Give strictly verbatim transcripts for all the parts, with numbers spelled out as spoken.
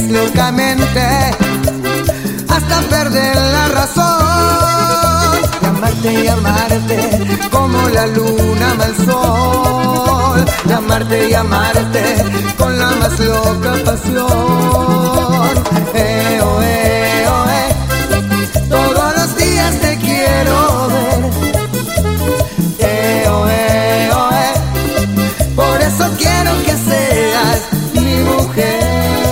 feliz locamente hasta perder la razón. Y amarte y amarte como la luna ama el sol. Y amarte y amarte con la más loca pasión. Eh, oh, eh, oh, eh. Todos los días te quiero ver. Eh, oh, eh, oh, eh. Por eso quiero que seas mi mujer.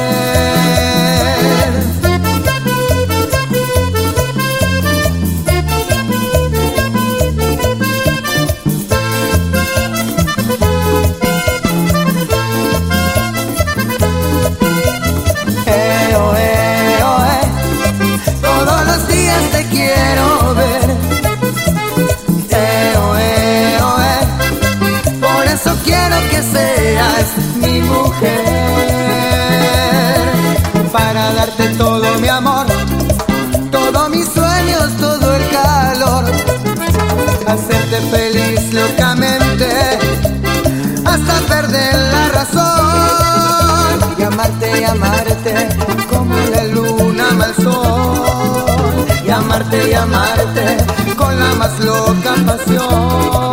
Eh, oh, eh, oh, eh. Todos los días te quiero ver. Eh, oh, eh, oh, eh. Por eso quiero que seas mi mujer. Para darte todo mi amor, todos mis sueños, todo el calor. Hacerte feliz locamente hasta perder la razón. Y amarte y amarte como la luna ama el sol. Y amarte y amarte con la más loca pasión.